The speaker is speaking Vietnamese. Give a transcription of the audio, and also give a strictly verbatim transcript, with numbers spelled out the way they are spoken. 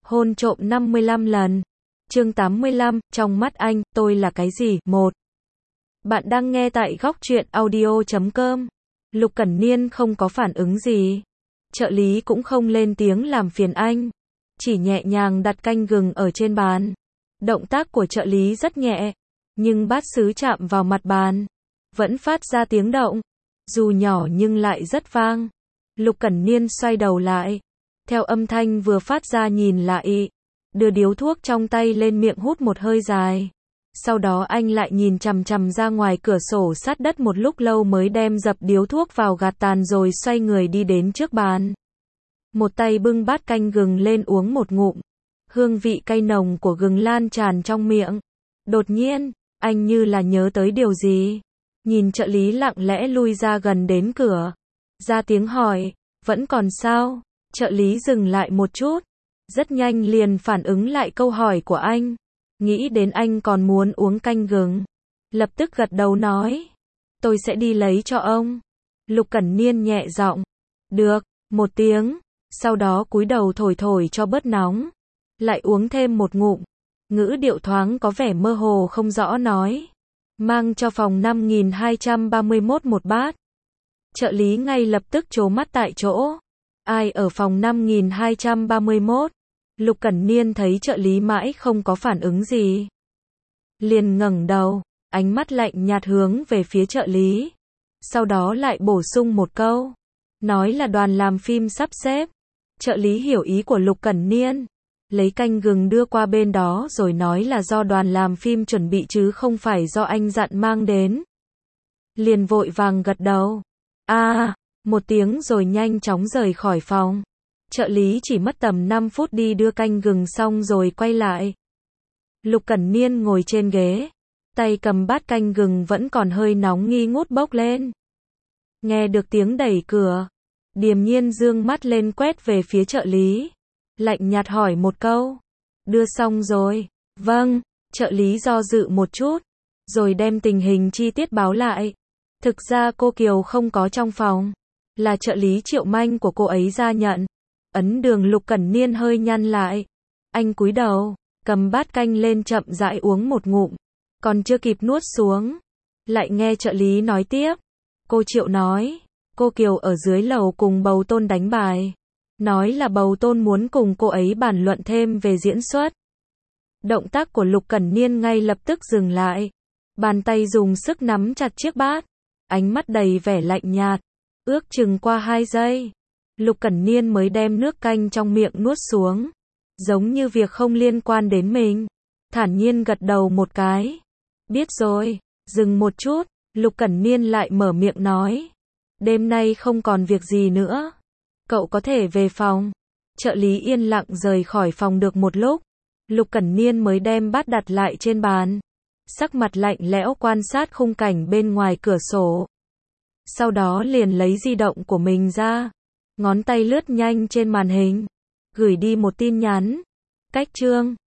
Hôn trộm năm mươi lăm lần. Chương tám mươi lăm, trong mắt anh, tôi là cái gì? một. Bạn đang nghe tại góc truyện audio chấm com. Lục Cẩn Niên không có phản ứng gì. Trợ lý cũng không lên tiếng làm phiền anh. Chỉ nhẹ nhàng đặt canh gừng ở trên bàn. Động tác của trợ lý rất nhẹ. Nhưng bát sứ chạm vào mặt bàn. Vẫn phát ra tiếng động. Dù nhỏ nhưng lại rất vang. Lục Cẩn Niên xoay đầu lại. Theo âm thanh vừa phát ra nhìn lại. Đưa điếu thuốc trong tay lên miệng hút một hơi dài. Sau đó anh lại nhìn chằm chằm ra ngoài cửa sổ sát đất một lúc lâu mới đem dập điếu thuốc vào gạt tàn rồi xoay người đi đến trước bàn. Một tay bưng bát canh gừng lên uống một ngụm. Hương vị cay nồng của gừng lan tràn trong miệng. Đột nhiên, anh như là nhớ tới điều gì. Nhìn trợ lý lặng lẽ lui ra gần đến cửa. Ra tiếng hỏi, vẫn còn sao? Trợ lý dừng lại một chút. Rất nhanh liền phản ứng lại câu hỏi của anh. Nghĩ đến anh còn muốn uống canh gừng. Lập tức gật đầu nói. Tôi sẽ đi lấy cho ông. Lục Cẩn Niên nhẹ giọng. Được, một tiếng. Sau đó cúi đầu thổi thổi cho bớt nóng. Lại uống thêm một ngụm. Ngữ điệu thoáng có vẻ mơ hồ không rõ nói. Mang cho phòng năm nghìn hai trăm ba mươi mốt một bát. Trợ lý ngay lập tức trố mắt tại chỗ. Ai ở phòng năm nghìn hai trăm ba mươi mốt? Lục Cẩn Niên thấy trợ lý mãi không có phản ứng gì. Liền ngẩng đầu, ánh mắt lạnh nhạt hướng về phía trợ lý. Sau đó lại bổ sung một câu. Nói là đoàn làm phim sắp xếp. Trợ lý hiểu ý của Lục Cẩn Niên. Lấy canh gừng đưa qua bên đó rồi nói là do đoàn làm phim chuẩn bị chứ không phải do anh dặn mang đến. Liền vội vàng gật đầu. À, một tiếng rồi nhanh chóng rời khỏi phòng. Trợ lý chỉ mất tầm năm phút đi đưa canh gừng xong rồi quay lại. Lục Cẩn Niên ngồi trên ghế. Tay cầm bát canh gừng vẫn còn hơi nóng nghi ngút bốc lên. Nghe được tiếng đẩy cửa. Điềm nhiên dương mắt lên quét về phía trợ lý. Lạnh nhạt hỏi một câu. Đưa xong rồi. Vâng. Trợ lý do dự một chút. Rồi đem tình hình chi tiết báo lại. Thực ra cô Kiều không có trong phòng. Là trợ lý Triệu Manh của cô ấy ra nhận. Ấn Đường. Lục Cẩn Niên hơi nhăn lại. Anh cúi đầu, cầm bát canh lên chậm rãi uống một ngụm. Còn chưa kịp nuốt xuống. Lại nghe trợ lý nói tiếp. Cô Triệu nói. Cô Kiều ở dưới lầu cùng Bầu Tôn đánh bài. Nói là Bầu Tôn muốn cùng cô ấy bàn luận thêm về diễn xuất. Động tác của Lục Cẩn Niên ngay lập tức dừng lại. Bàn tay dùng sức nắm chặt chiếc bát. Ánh mắt đầy vẻ lạnh nhạt. Ước chừng qua hai giây. Lục Cẩn Niên mới đem nước canh trong miệng nuốt xuống. Giống như việc không liên quan đến mình. Thản nhiên gật đầu một cái. Biết rồi. Dừng một chút. Lục Cẩn Niên lại mở miệng nói. Đêm nay không còn việc gì nữa. Cậu có thể về phòng. Trợ lý yên lặng rời khỏi phòng được một lúc. Lục Cẩn Niên mới đem bát đặt lại trên bàn. Sắc mặt lạnh lẽo quan sát khung cảnh bên ngoài cửa sổ. Sau đó liền lấy di động của mình ra. Ngón tay lướt nhanh trên màn hình. Gửi đi một tin nhắn. Cách chương.